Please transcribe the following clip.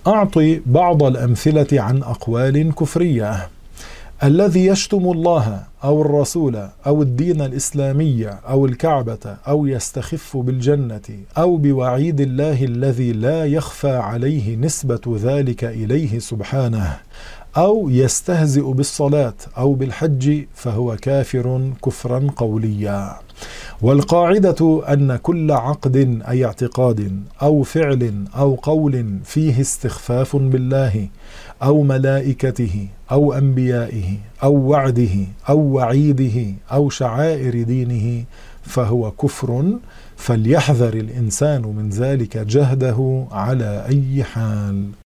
أعطي بعض الأمثلة عن أقوال كفرية. الذي يشتم الله أو الرسول أو الدين الإسلامي أو الكعبة أو يستخف بالجنة أو بوعيد الله الذي لا يخفى عليه نسبة ذلك إليه سبحانه، أو يستهزئ بالصلاة أو بالحج، فهو كافر كفرا قوليا. والقاعدة أن كل عقد أي اعتقاد أو فعل أو قول فيه استخفاف بالله أو ملائكته أو أنبيائه أو وعده أو وعيده أو شعائر دينه فهو كفر، فليحذر الإنسان من ذلك جهده على أي حال.